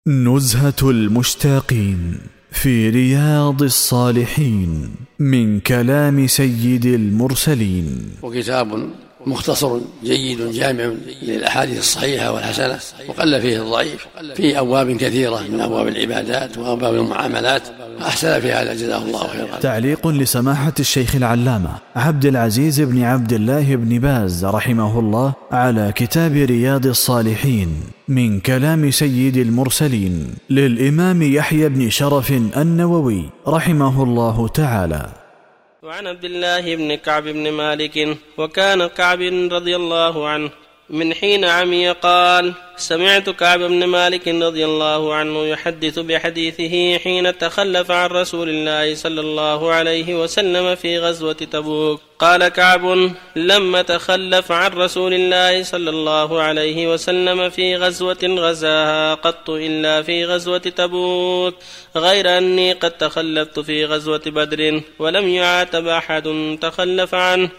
نزهة المشتاقين في رياض الصالحين من كلام سيد المرسلين. وكتاب مختصر جيد جامع للأحاديث الصحيحة والحسنة، وقل فيه الضعيف، فيه أبواب كثيرة من أبواب العبادات وأبواب المعاملات، أحسن في هذا جزاه الله خيرا. تعليق لسماحة الشيخ العلامة عبد العزيز بن عبد الله بن باز رحمه الله على كتاب رياض الصالحين من كلام سيد المرسلين للإمام يحيى بن شرف النووي رحمه الله تعالى. وعن عبد الله بن كعب بن مالك وكان كعب رضي الله عنه من حين عمي قال: سمعت كعب بن مالك رضي الله عنه يحدث بحديثه حين تخلف عن رسول الله صلى الله عليه وسلم في غزوة تبوك. قال كعب: لم تخلف عن رسول الله صلى الله عليه وسلم في غزوة غزاها قط إلا في غزوة تبوك، غير أني قد تخلفت في غزوة بدر ولم يعاتب أحد تخلف عنه،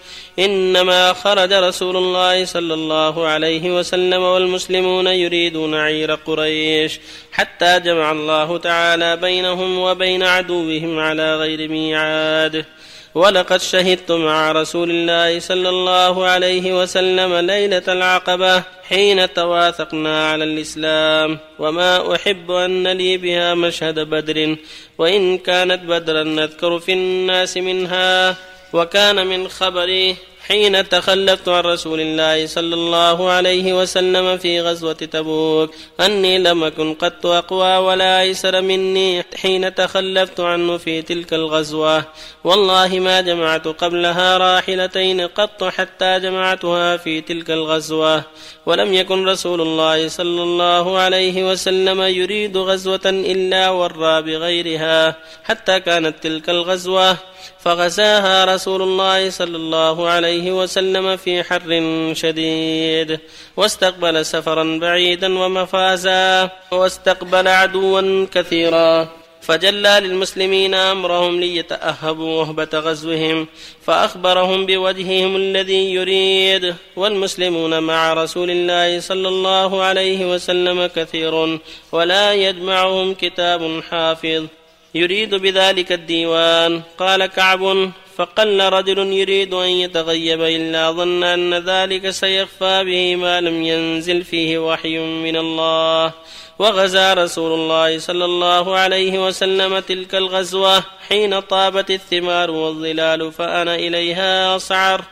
إنما خرج رسول الله صلى الله عليه وسلم والمسلمون يريدون عير قريش حتى جمع الله تعالى بينهم وبين عدوهم على غير ميعاد. ولقد شهدت مع رسول الله صلى الله عليه وسلم ليلة العقبة حين تواثقنا على الإسلام، وما أحب أن لي بها مشهد بدر، وإن كانت بدرا نذكر في الناس منها. وكان من خبري حين تخلفت عن رسول الله صلى الله عليه وسلم في غزوة تبوك أني لم أكن قط أقوى ولا أيسر مني حين تخلفت عنه في تلك الغزوة، والله ما جمعت قبلها راحلتين قط حتى جمعتها في تلك الغزوة. ولم يكن رسول الله صلى الله عليه وسلم يريد غزوة إلا ورى بغيرها، حتى كانت تلك الغزوة فغزاها رسول الله صلى الله عليه وسلم في حر شديد، واستقبل سفرا بعيدا ومفازا، واستقبل عدوا كثيرا، فجلى للمسلمين أمرهم ليتأهبوا وهبة غزوهم، فأخبرهم بوجههم الذي يريد. والمسلمون مع رسول الله صلى الله عليه وسلم كثير، ولا يجمعهم كتاب حافظ يريد بذلك الديوان. قال كعب: فقل رجل يريد أن يتغيب إلا ظن أن ذلك سيخفى به ما لم ينزل فيه وحي من الله. وغزا رسول الله صلى الله عليه وسلم تلك الغزوة حين طابت الثمار والظلال، فأنا إليها أصعر،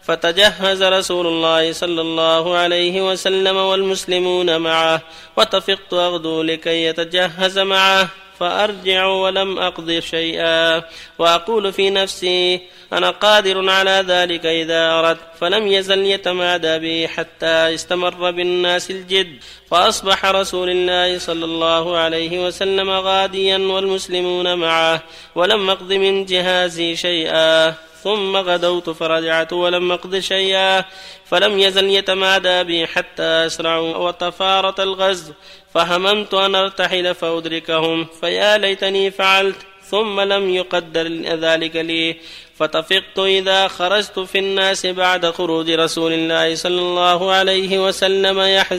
فتجهز رسول الله صلى الله عليه وسلم والمسلمون معه، وتفقت أغدو لكي يتجهز معه، فأرجع ولم أقض شيئا، وأقول في نفسي: أنا قادر على ذلك إذا أردت. فلم يزل يتمادى بي حتى استمر بالناس الجد، فأصبح رسول الله صلى الله عليه وسلم غاديا والمسلمون معه، ولم أقض من جهازي شيئا. ثم غدوت فرجعت ولم أقض شيئا، فلم يزل يتمادى بي حتى أسرعوا وتفارط الغزو، فهممت أن أرتحل فأدركهم، فيا ليتني فعلت، ثم لم يقدر ذلك لي. فتفقت إذا خرجت في الناس بعد خروج رسول الله صلى الله عليه وسلم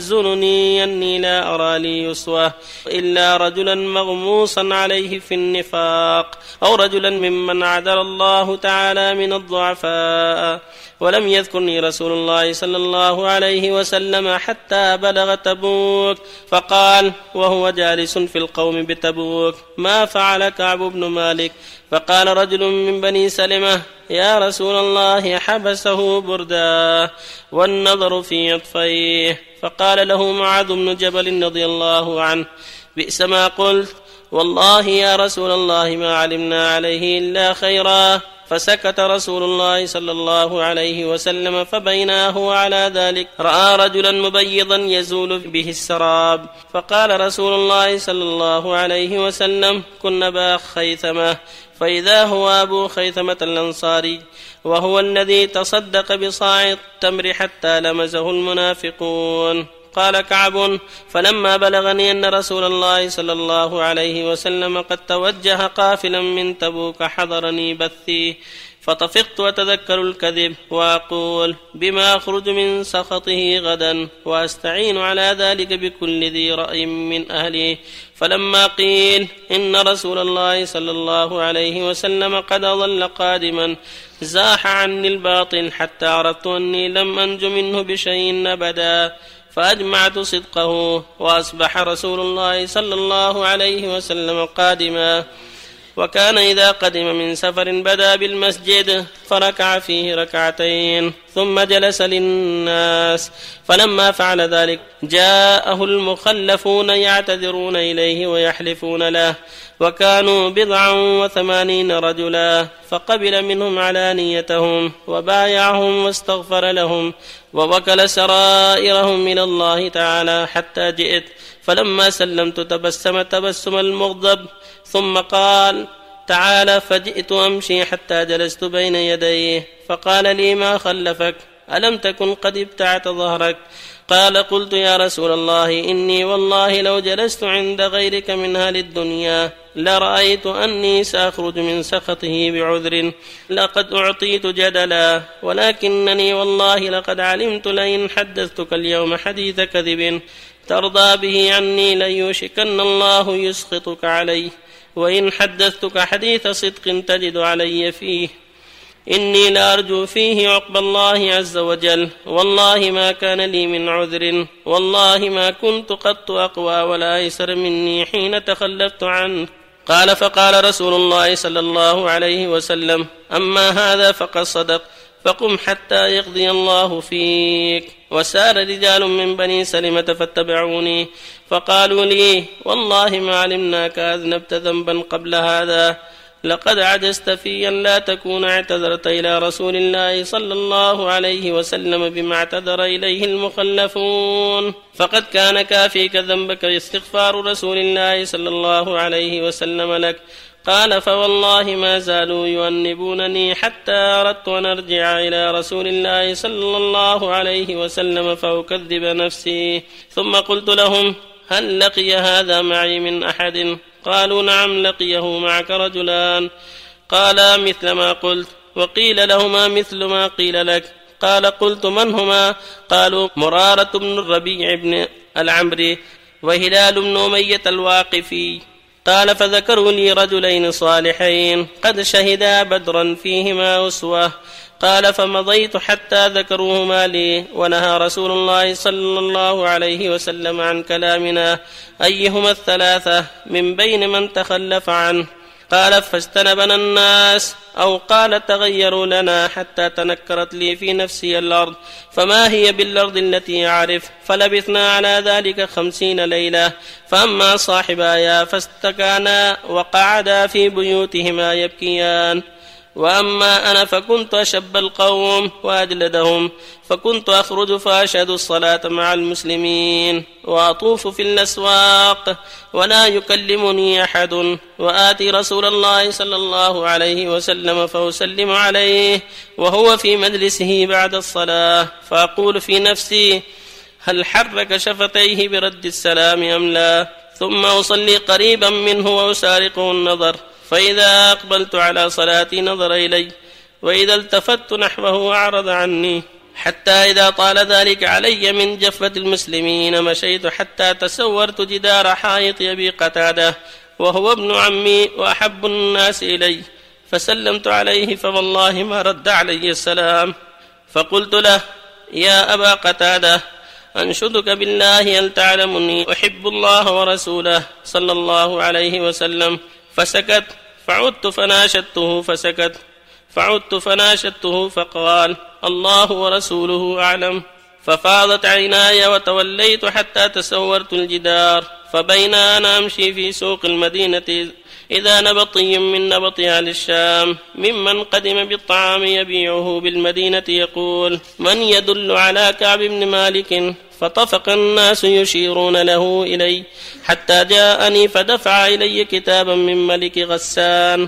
يحزنني أني لا أرى لي يسوة إلا رجلا مغموصا عليه في النفاق، أو رجلا ممن عدل الله تعالى من الضعفاء. ولم يذكرني رسول الله صلى الله عليه وسلم حتى بلغ تبوك، فقال وهو جالس في القوم بتبوك: ما فعل كعب بن مالك؟ فقال رجل من بني سلمة: يا رسول الله حبسه بردا والنظر في عطفيه. فقال له معاذ بن جبل رضي الله عنه: بئس ما قلت، والله يا رسول الله ما علمنا عليه إلا خيرا. فسكت رسول الله صلى الله عليه وسلم، فبينا هو على ذلك رأى رجلا مبيضا يزول به السراب، فقال رسول الله صلى الله عليه وسلم: كن أبا خيثمة. فإذا هو أبو خيثمة الأنصاري، وهو الذي تصدق بصاع التمر حتى لمزه المنافقون. قال كعب: فلما بلغني أن رسول الله صلى الله عليه وسلم قد توجه قافلا من تبوك حضرني بثي، فطفقت وتذكر الكذب وأقول: بما أخرج من سخطه غدا، وأستعين على ذلك بكل ذي رأي من أهله. فلما قيل إن رسول الله صلى الله عليه وسلم قد ظل قادما زاح عني الباطل حتى عرفت أني لم أنج منه بشيء أبدا، فأجمعت صدقه. وأصبح رسول الله صلى الله عليه وسلم قادما، وكان إذا قدم من سفر بدأ بالمسجد فركع فيه ركعتين ثم جلس للناس، فلما فعل ذلك جاءه المخلفون يعتذرون إليه ويحلفون له، وكانوا 89 رجلا، فقبل منهم علانيتهم وبايعهم واستغفر لهم ووكل سرائرهم إلى الله تعالى حتى جئت، فلما سلمت تبسم تبسم المغضب، ثم قال: تعالى، فجئت أمشي حتى جلست بين يديه، فقال لي: ما خلفك؟ ألم تكن قد ابتعت ظهرك؟ قال: قلت: يا رسول الله، إني والله لو جلست عند غيرك من أهل الدنيا لرأيت أني سأخرج من سخطه بعذر، لقد أعطيت جدلا، ولكنني والله لقد علمت لئن حدثتك اليوم حديث كذب ترضى به عني ليوشكن الله يسخطك عليه، وإن حدثتك حديث صدق تجد علي فيه، إني لأرجو فيه عقب الله عز وجل، والله ما كان لي من عذر، والله ما كنت قط أقوى ولا أيسر مني حين تخلفت عنه. قال: فقال رسول الله صلى الله عليه وسلم: أما هذا فقد صدق، فقم حتى يقضي الله فيك. وسار رجال من بني سلمة فاتبعوني، فقالوا لي: والله ما علمناك أذنبت ذنبا قبل هذا، لقد عجزت في أن لا تكون اعتذرت إلى رسول الله صلى الله عليه وسلم بما اعتذر إليه المخلفون، فقد كان كافيك ذنبك استغفار رسول الله صلى الله عليه وسلم لك. قال: فوالله ما زالوا يؤنبونني حتى أردت أن أرجع إلى رسول الله صلى الله عليه وسلم فأكذب نفسي، ثم قلت لهم: هل لقي هذا معي من أحد؟ قالوا: نعم، لقيه معك رجلان. قالا: مثل ما قلت. وقيل لهما مثل ما قيل لك. قال: قلت: من هما؟ قالوا: مرارة بن الربيع بن العمري وهلال بن أمية الواقفي. قال: فذكروا لي رجلين صالحين قد شهدا بدرا فيهما أسوة. قال: فمضيت حتى ذكروهما لي، ونهى رسول الله صلى الله عليه وسلم عن كلامنا أيهما الثلاثة من بين من تخلف عنه. قال: فاجتنبنا الناس، أو قال: تغيروا لنا حتى تنكرت لي في نفسي الأرض، فما هي بالأرض التي أعرف. فلبثنا على ذلك 50 ليلة. فأما صاحبايا فاستكانا وقعدا في بيوتهما يبكيان، وأما أنا فكنت أشب القوم وأجلدهم، فكنت أخرج فأشهد الصلاة مع المسلمين وأطوف في الأسواق ولا يكلمني أحد، وآتي رسول الله صلى الله عليه وسلم فأسلم عليه وهو في مجلسه بعد الصلاة، فأقول في نفسي: هل حرك شفتيه برد السلام أم لا؟ ثم أصلي قريبا منه وأسارقه النظر، فإذا أقبلت على صلاتي نظر إلي، وإذا التفت نحوه أعرض عني، حتى إذا طال ذلك علي من جفة المسلمين مشيت حتى تسورت جدار حائط أبي قتادة، وهو ابن عمي وأحب الناس إلي، فسلمت عليه، فوالله ما رد علي السلام. فقلت له: يا أبا قتادة، أنشدك بالله هل تعلمني أحب الله ورسوله صلى الله عليه وسلم؟ فسكت، فعدت فناشدته فسكت، فعدت فناشدته فقال: الله ورسوله أعلم. ففاضت عيناي وتوليت حتى تسورت الجدار، فبين أنا أمشي في سوق المدينة إذا نبطي من نبط أهل الشام ممن قدم بالطعام يبيعه بالمدينة يقول: من يدل على كعب بن مالك؟ فطفق الناس يشيرون له إلي حتى جاءني، فدفع إلي كتابا من ملك غسان،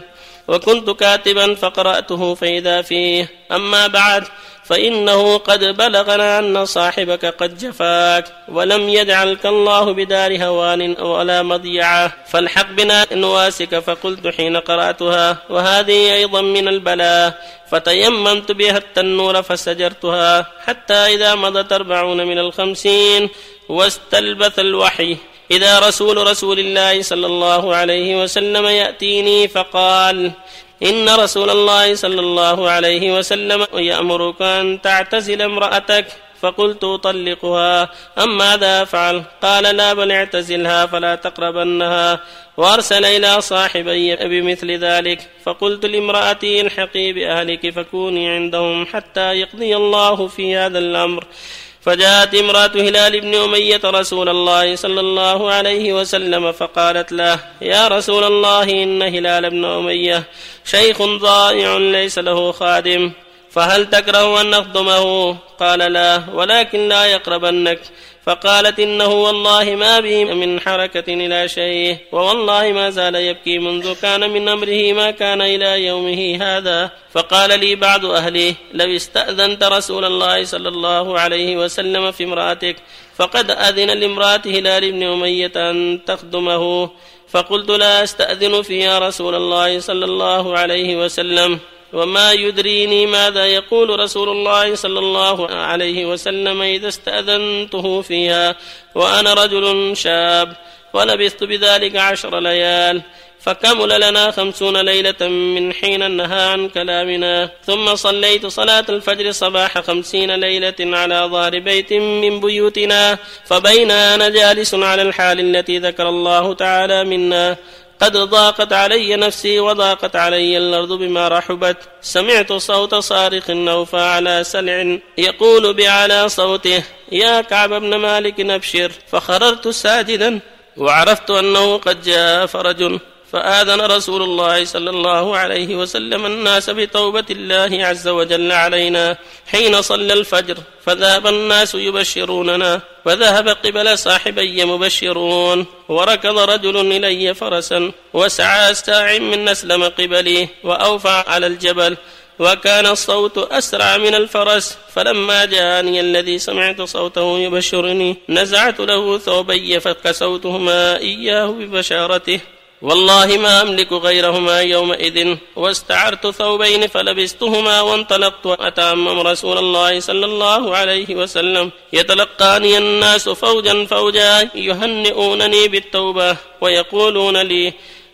وكنت كاتبا فقرأته فإذا فيه: أما بعد، فإنه قد بلغنا أن صاحبك قد جفاك ولم يجعلك الله بدار هوان ولا مضيعة، فالحق بنا نواسك. فقلت حين قرأتها: وهذه أيضا من البلاء، فتيممت بها التنور فسجرتها حتى إذا مضت 40 من 50 واستلبث الوحي إذا رسول الله صلى الله عليه وسلم يأتيني فقال: إن رسول الله صلى الله عليه وسلم يأمرك أن تعتزل امرأتك. فقلت: أطلقها أم ماذا أفعل؟ قال: لا، بل اعتزلها فلا تقربنها. وأرسل إلى صاحبي بمثل ذلك. فقلت لامرأتي: الحقي بأهلك فكوني عندهم حتى يقضي الله في هذا الأمر. فجاءت امرأة هلال بن أمية رسول الله صلى الله عليه وسلم فقالت له: يا رسول الله، إن هلال بن أمية شيخ ضائع ليس له خادم، فهل تكره أن نخدمه؟ قال: لا، ولكن لا يقربنك. فقالت: إنه والله ما به من حركة إلى شيء، ووالله ما زال يبكي منذ كان من أمره ما كان إلى يومه هذا. فقال لي بعض أهله: لو استأذنت رسول الله صلى الله عليه وسلم في امرأتك فقد أذن لامرأة هلال بن أمية أن تخدمه. فقلت: لا أستأذن فيها رسول الله صلى الله عليه وسلم، وما يدريني ماذا يقول رسول الله صلى الله عليه وسلم إذا استأذنته فيها وأنا رجل شاب. ولبثت بذلك 10 ليال، فكمل لنا 50 ليلة من حين نهى عن كلامنا. ثم صليت صلاة الفجر صباح 50 ليلة على ظهر بيت من بيوتنا، فبين أنا جالس على الحال التي ذكر الله تعالى منا قد ضاقت علي نفسي وضاقت علي الأرض بما رحبت، سمعت صوت صارخ أوفى على سلع يقول بأعلى صوته: يا كعب بن مالك أبشر. فخررت ساجدا وعرفت أنه قد جاء فرج، فآذن رسول الله صلى الله عليه وسلم الناس بتوبة الله عز وجل علينا حين صلى الفجر، فذهب الناس يبشروننا، وذهب قبل صاحبي مبشرون. وركض رجل إلي فرسا وسعى ساع من نسلم قبلي وأوفى على الجبل، وكان الصوت أسرع من الفرس. فلما جاءني الذي سمعت صوته يبشرني نزعت له ثوبي فكسوتهما إياه ببشارته، والله ما أملك غيرهما يومئذ، واستعرت ثوبين فلبستهما وانطلقت وأتأمم رسول الله صلى الله عليه وسلم. يتلقاني الناس فوجا فوجا يهنئونني بالتوبة ويقولون لي: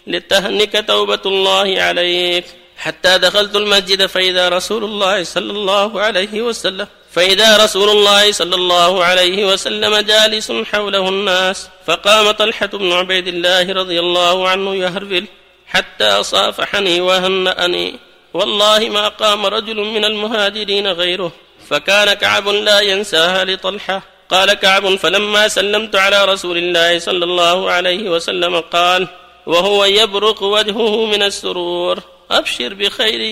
لتهنك توبة الله عليك. حتى دخلت المسجد فإذا رسول الله صلى الله عليه وسلم جالس حوله الناس. فقام طلحة بن عبيد الله رضي الله عنه يهرول حتى صافحني وهنأني، والله ما قام رجل من المهاجرين غيره. فكان كعب لا ينساها لطلحة. قال كعب: فلما سلمت على رسول الله صلى الله عليه وسلم قال وهو يبرق وجهه من السرور: أبشر بخير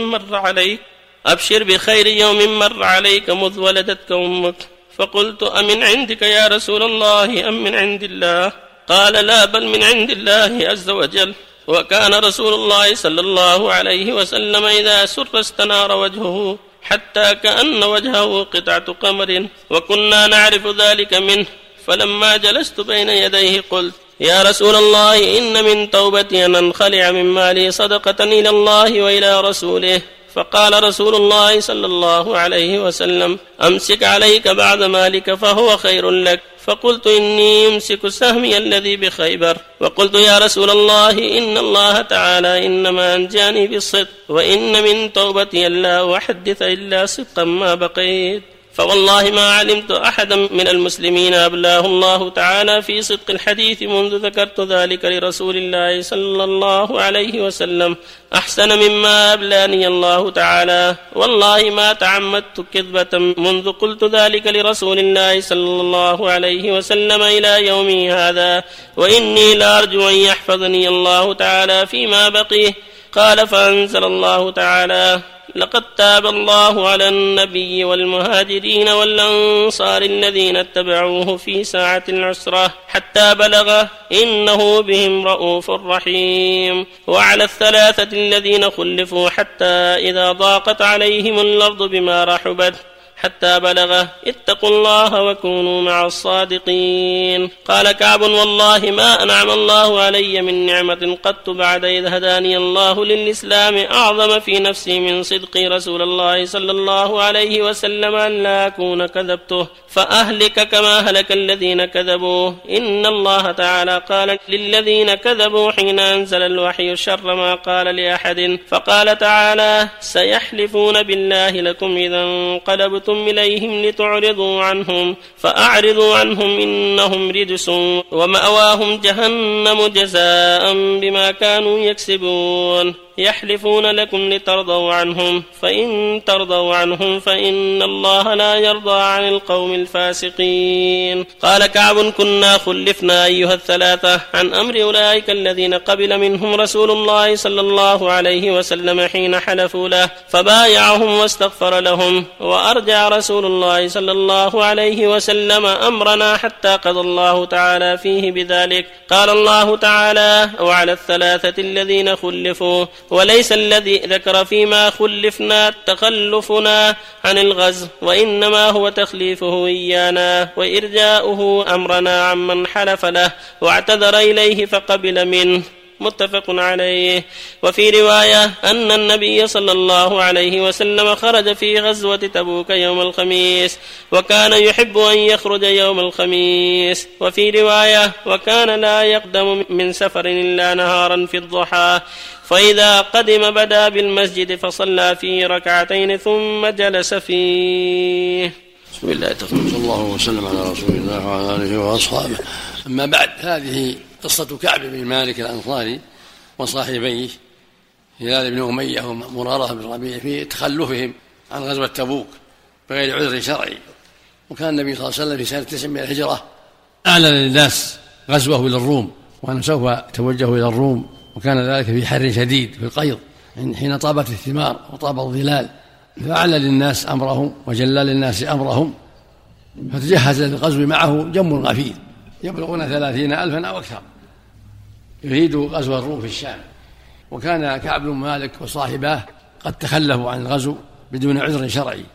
يوم مر عليك مذ ولدتك أمك. فقلت: أمن عندك يا رسول الله أم من عند الله؟ قال: لا، بل من عند الله عز وجل. وكان رسول الله صلى الله عليه وسلم إذا سر استنار وجهه حتى كأن وجهه قطعة قمر، وكنا نعرف ذلك منه. فلما جلست بين يديه قلت: يا رسول الله، إن من توبتي أن أنخلع من مالي صدقة إلى الله وإلى رسوله. فقال رسول الله صلى الله عليه وسلم: أمسك عليك بعض مالك فهو خير لك. فقلت: إني أمسك سهمي الذي بخيبر. وقلت: يا رسول الله، إن الله تعالى إنما أنجاني بالصدق، وإن من توبتي ألا أحدث إلا صدقا ما بقيت. فوالله ما علمت أحدا من المسلمين أبلاه الله تعالى في صدق الحديث منذ ذكرت ذلك لرسول الله صلى الله عليه وسلم أحسن مما أبلاني الله تعالى. والله ما تعمدت كذبة منذ قلت ذلك لرسول الله صلى الله عليه وسلم إلى يومي هذا، وإني لأرجو أن يحفظني الله تعالى فيما بقيه. قال: فأنزل الله تعالى: لقد تاب الله على النبي والمهاجرين والأنصار الذين اتبعوه في ساعة العسرة حتى بلغ إنه بهم رؤوف رحيم، وعلى الثلاثة الذين خلفوا حتى إذا ضاقت عليهم الأرض بما رحبت حتى بلغ اتقوا الله وكونوا مع الصادقين. قال كعب: والله ما أنعم الله علي من نعمة قط بعد إذ هداني الله للإسلام أعظم في نفسي من صدق رسول الله صلى الله عليه وسلم أن لا أكون كذبته فأهلك كما هلك الذين كذبوا. إن الله تعالى قال للذين كذبوا حين أنزل الوحي شر ما قال لأحد، فقال تعالى: سيحلفون بالله لكم إذا انقلبتم إليهم لتعرضوا عنهم فأعرضوا عنهم إنهم رجس ومأواهم جهنم جزاء بما كانوا يكسبون. يحلفون لكم لترضوا عنهم فإن ترضوا عنهم فإن الله لا يرضى عن القوم الفاسقين. قال كعب: كنا خلفنا أيها الثلاثة عن أمر أولئك الذين قبل منهم رسول الله صلى الله عليه وسلم حين حلفوا له فبايعهم واستغفر لهم، وأرجع رسول الله صلى الله عليه وسلم أمرنا حتى قضى الله تعالى فيه بذلك. قال الله تعالى: وعلى الثلاثة الذين خلفوا، وليس الذي ذكر فيما خلفنا تخلفنا عن الغزو، وإنما هو تخليفه إيانا وإرجاؤه أمرنا عمن حلف له واعتذر إليه فقبل منه. متفق عليه. وفي رواية أن النبي صلى الله عليه وسلم خرج في غزوة تبوك يوم الخميس، وكان يحب أن يخرج يوم الخميس. وفي رواية: وكان لا يقدم من سفر إلا نهارا في الضحى، فإذا قدم بدا بالمسجد فصلى فيه ركعتين ثم جلس فيه. بسم الله صلى الله وسلم على رسول الله وعلى آله وأصحابه. أما بعد، هذه قصة كعب بن مالك الأنصاري وصاحبيه هلال بن أمية ومرارة بن ربيع في تخلفهم عن غزوة تبوك بغير عذر شرعي. وكان النبي صلى الله عليه وسلم في سنة 9 من الهجرة أعلن للناس غزوه إلى الروم، وأنه سوف توجه إلى الروم، وكان ذلك في حر شديد في القيض حين طابت الثمار وطاب الظلال، فأعلن للناس أمرهم وجلى للناس أمرهم، فتجهز للغزو معه جم غفير يبلغون 30,000 أو أكثر يريد غزو الروم في الشام. وكان كعب بن مالك وصاحباه قد تخلفوا عن الغزو بدون عذر شرعي،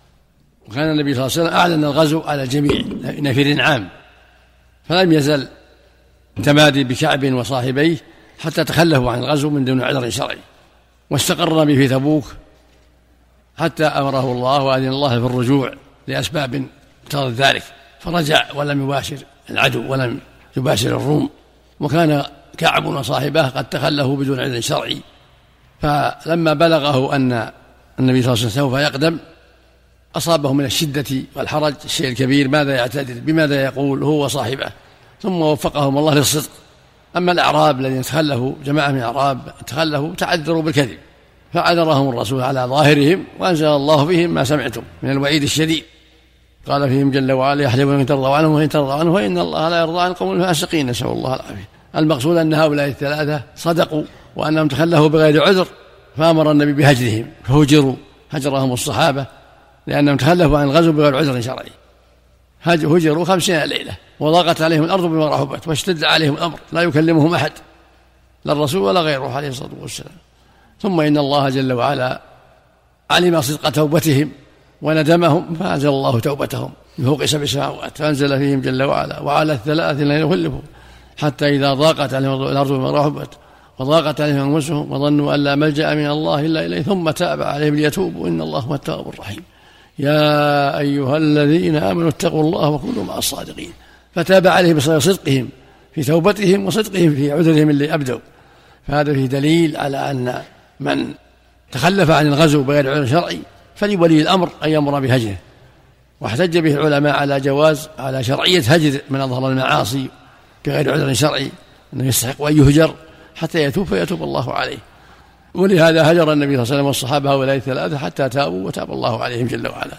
وكان النبي صلى الله عليه وسلم أعلن الغزو على الجميع نفير عام، فلم يزل تمادي بكعب وصاحبيه حتى تخلفوا عن الغزو من دون عذر شرعي. واستقر به في تبوك حتى أمره الله وأذن الله في الرجوع لأسباب اقتضت ذلك، فرجع ولم يباشر العدو ولم يباشر الروم. وكان كعب وصاحبه قد تخلفوا بدون عذر شرعي، فلما بلغه أن النبي صلى الله عليه وسلم سوف يقدم أصابه من الشدة والحرج الشيء الكبير، ماذا يعتذر بماذا يقول هو وصاحبه، ثم وفقهم الله للصدق. أما الأعراب الذين تخلفوا، جماعة من الأعراب تخلفوا تعذروا بالكذب، فعذرهم الرسول على ظاهرهم، وأنزل الله فيهم ما سمعتم من الوعيد الشديد. قال فيهم جل وعلا: يحلفون أن ترضوا عنهم وإن ترضوا عنه فإن الله لا يرضى عن القوم الفاسقين، نسأل الله العافية. المقصود أن هؤلاء الثلاثة صدقوا وأنهم تخلفوا بغير عذر، فأمر النبي بهجرهم، فهجروا هجرهم الصحابة لأنهم تخلفوا عن الغزو بغير عذر شرعي. هجروا 50 ليلة، وضاقت عليهم الأرض بما رحبت، واشتد عليهم الأمر، لا يكلمهم أحد لا الرسول ولا غيره عليه الصلاة والسلام. ثم إن الله جل وعلا علم صدق توبتهم وندمهم، فأنزل الله توبتهم من فوق 7 سماوات، فأنزل فيهم جل وعلا: وعلى الثلاثة الذين خلفوا حتى إذا ضاقت عليهم الأرض بما رحبت وضاقت عليهم أنفسهم وظنوا أن لا ملجأ من الله إلا إليه ثم تاب عليهم ليتوبوا إن الله هو التواب الرحيم. يا أيها الذين آمنوا اتقوا الله وكونوا مع الصادقين. فتاب عليهم بسبب صدقهم في توبتهم وصدقهم في عذرهم اللي أبدوا. فهذا فيه دليل على أن من تخلف عن الغزو بغير عذر شرعي فلولي الأمر أن يأمر بهجره. واحتج به العلماء على جواز على شرعية هجر من أظهر المعاصي بغير عذر شرعي، أنه يستحق أن يهجر حتى يتوب فيتوب الله عليه. ولهذا هجر النبي صلى الله عليه وسلم والصحابة هؤلاء الثلاثة حتى تابوا وتاب الله عليهم جل وعلا.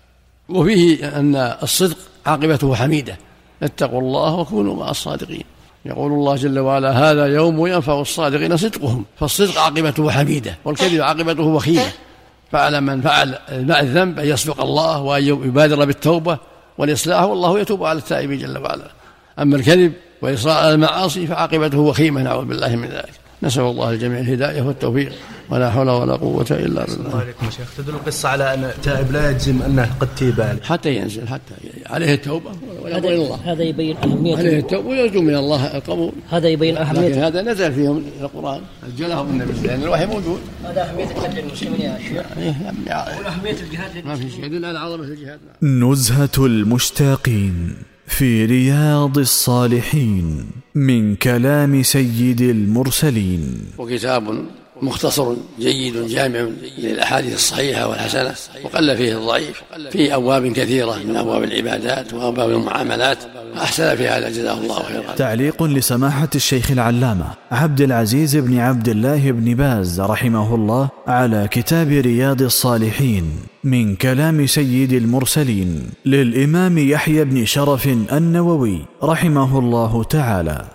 وفيه أن الصدق عاقبته حميدة: اتقوا الله وكونوا مع الصادقين. يقول الله جل وعلا: هذا يوم ينفع الصادقين صدقهم. فالصدق عاقبته حميدة، والكذب عاقبته وخيمة. فعلى من فعل الذنب أن يصدق الله وأن يبادر بالتوبة والإصلاح، والله يتوب على التائبين جل وعلا. أما الكذب وإصرار على المعاصي فعاقبته وخيمة، نعوذ بالله من ذلك. نسأل الله الجميع الهداية والتوفيق، ولا حول ولا قوة إلا بالله. الله عليكم يا شيخ. تدل القصة على أن التائب لا يجزم أنه قد تيب عليه حتى ينزل، حتى عليه التوبة ويقول الله. هذا يبين أهمية عليه التوبة ويرجو من الله القبول. هذا يبين أهمية، لكن هذا نزل فيهم القرآن، أجلهم النبي لأن الوحي موجود. هذا أهمية الحج المسلمين يا شيخ، وأهمية الجهاد ما في شيء يدل على عظمة الجهاد. نزهة المشتاقين في رياض الصالحين من كلام سيد المرسلين. وكتاب مختصر جيد جامع للأحاديث الصحيحة والحسنة، وقل فيه الضعيف، فيه أبواب كثيرة من أبواب العبادات وأبواب المعاملات، أحسن في هذا جزاه الله خيرا. تعليق لسماحة الشيخ العلامة عبد العزيز بن عبد الله بن باز رحمه الله على كتاب رياض الصالحين من كلام سيد المرسلين للإمام يحيى بن شرف النووي رحمه الله تعالى.